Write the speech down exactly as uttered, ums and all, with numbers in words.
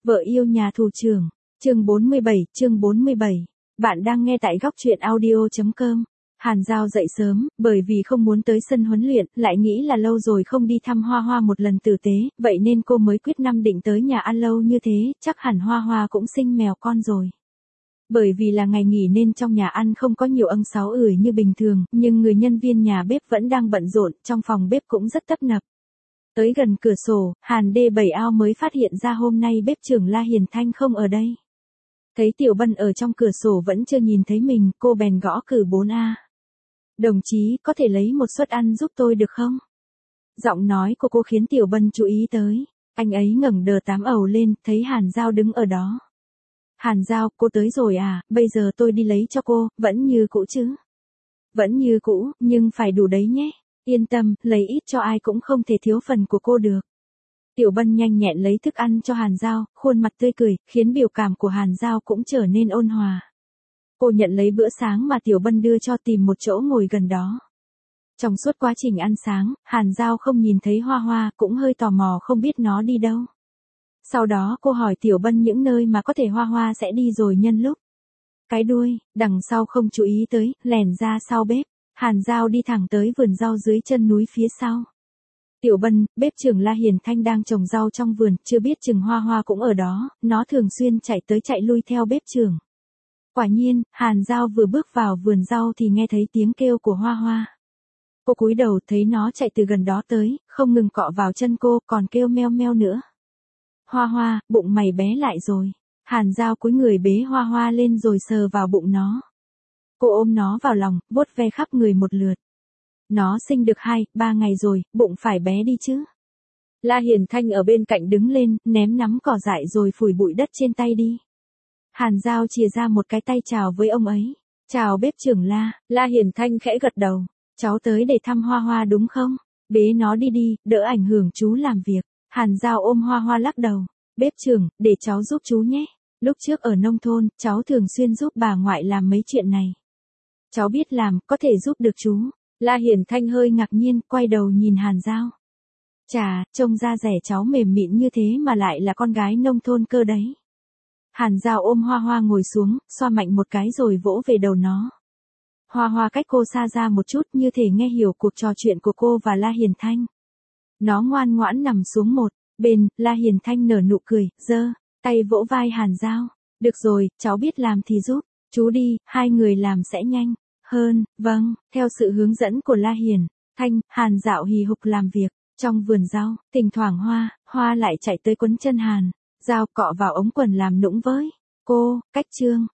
Vợ yêu nhà thủ trưởng, chương bốn mươi bảy, chương bốn mươi bảy. Bạn đang nghe tại góc truyện audio chấm com. Hàn Giao dậy sớm, bởi vì không muốn tới sân huấn luyện, lại nghĩ là lâu rồi không đi thăm Hoa Hoa một lần tử tế, vậy nên cô mới quyết năm định tới nhà ăn lâu như thế, chắc hẳn Hoa Hoa cũng sinh mèo con rồi. Bởi vì là ngày nghỉ nên trong nhà ăn không có nhiều ân sáu ửi như bình thường, nhưng người nhân viên nhà bếp vẫn đang bận rộn, trong phòng bếp cũng rất tấp nập. Tới gần cửa sổ, Hàn đê bảy ao mới phát hiện ra hôm nay bếp trưởng La Hiền Thanh không ở đây. Thấy Tiểu Bân ở trong cửa sổ vẫn chưa nhìn thấy mình, cô bèn gõ cử bốn A. Đồng chí, có thể lấy một suất ăn giúp tôi được không? Giọng nói của cô khiến Tiểu Bân chú ý tới. Anh ấy ngẩng đờ tám ẩu lên, thấy Hàn Giao đứng ở đó. Hàn Giao, cô tới rồi à, bây giờ tôi đi lấy cho cô, vẫn như cũ chứ? Vẫn như cũ, nhưng phải đủ đấy nhé. Yên tâm, lấy ít cho ai cũng không thể thiếu phần của cô được. Tiểu Bân nhanh nhẹn lấy thức ăn cho Hàn Giao, khuôn mặt tươi cười, khiến biểu cảm của Hàn Giao cũng trở nên ôn hòa. Cô nhận lấy bữa sáng mà Tiểu Bân đưa cho, tìm một chỗ ngồi gần đó. Trong suốt quá trình ăn sáng, Hàn Giao không nhìn thấy Hoa Hoa, cũng hơi tò mò không biết nó đi đâu. Sau đó cô hỏi Tiểu Bân những nơi mà có thể Hoa Hoa sẽ đi rồi nhân lúc. Cái đuôi, đằng sau không chú ý tới, lèn ra sau bếp. Hàn Giao đi thẳng tới vườn rau dưới chân núi phía sau. Tiểu Bân, bếp trưởng La Hiền Thanh đang trồng rau trong vườn, chưa biết chừng Hoa Hoa cũng ở đó, nó thường xuyên chạy tới chạy lui theo bếp trưởng. Quả nhiên, Hàn Giao vừa bước vào vườn rau thì nghe thấy tiếng kêu của Hoa Hoa. Cô cúi đầu thấy nó chạy từ gần đó tới, không ngừng cọ vào chân cô, còn kêu meo meo nữa. Hoa Hoa, bụng mày bé lại rồi. Hàn Giao cúi người bế Hoa Hoa lên rồi sờ vào bụng nó. Cô ôm nó vào lòng, vuốt ve khắp người một lượt. Nó sinh được hai, ba ngày rồi, bụng phải bé đi chứ. La Hiền Thanh ở bên cạnh đứng lên, ném nắm cỏ dại rồi phủi bụi đất trên tay đi. Hàn Giao chìa ra một cái tay chào với ông ấy. Chào bếp trưởng La. La Hiền Thanh khẽ gật đầu. Cháu tới để thăm Hoa Hoa đúng không? Bế nó đi đi, đỡ ảnh hưởng chú làm việc. Hàn Giao ôm Hoa Hoa lắc đầu. Bếp trưởng, để cháu giúp chú nhé. Lúc trước ở nông thôn, cháu thường xuyên giúp bà ngoại làm mấy chuyện này. Cháu biết làm, có thể giúp được chú. La Hiền Thanh hơi ngạc nhiên, quay đầu nhìn Hàn Giao. Chà, trông da rẻ cháu mềm mịn như thế mà lại là con gái nông thôn cơ đấy. Hàn Giao ôm Hoa Hoa ngồi xuống, xoa mạnh một cái rồi vỗ về đầu nó. Hoa Hoa cách cô xa ra một chút như thể nghe hiểu cuộc trò chuyện của cô và La Hiền Thanh. Nó ngoan ngoãn nằm xuống một bên, La Hiền Thanh nở nụ cười, giơ tay vỗ vai Hàn Giao. Được rồi, cháu biết làm thì giúp, chú đi, hai người làm sẽ nhanh hơn. Vâng, theo sự hướng dẫn của La Hiền Thanh, Hàn Dạo hì hục làm việc. Trong vườn rau, thỉnh thoảng Hoa, Hoa lại chạy tới quấn chân Hàn Giao, cọ vào ống quần làm nũng với cô. Cách chương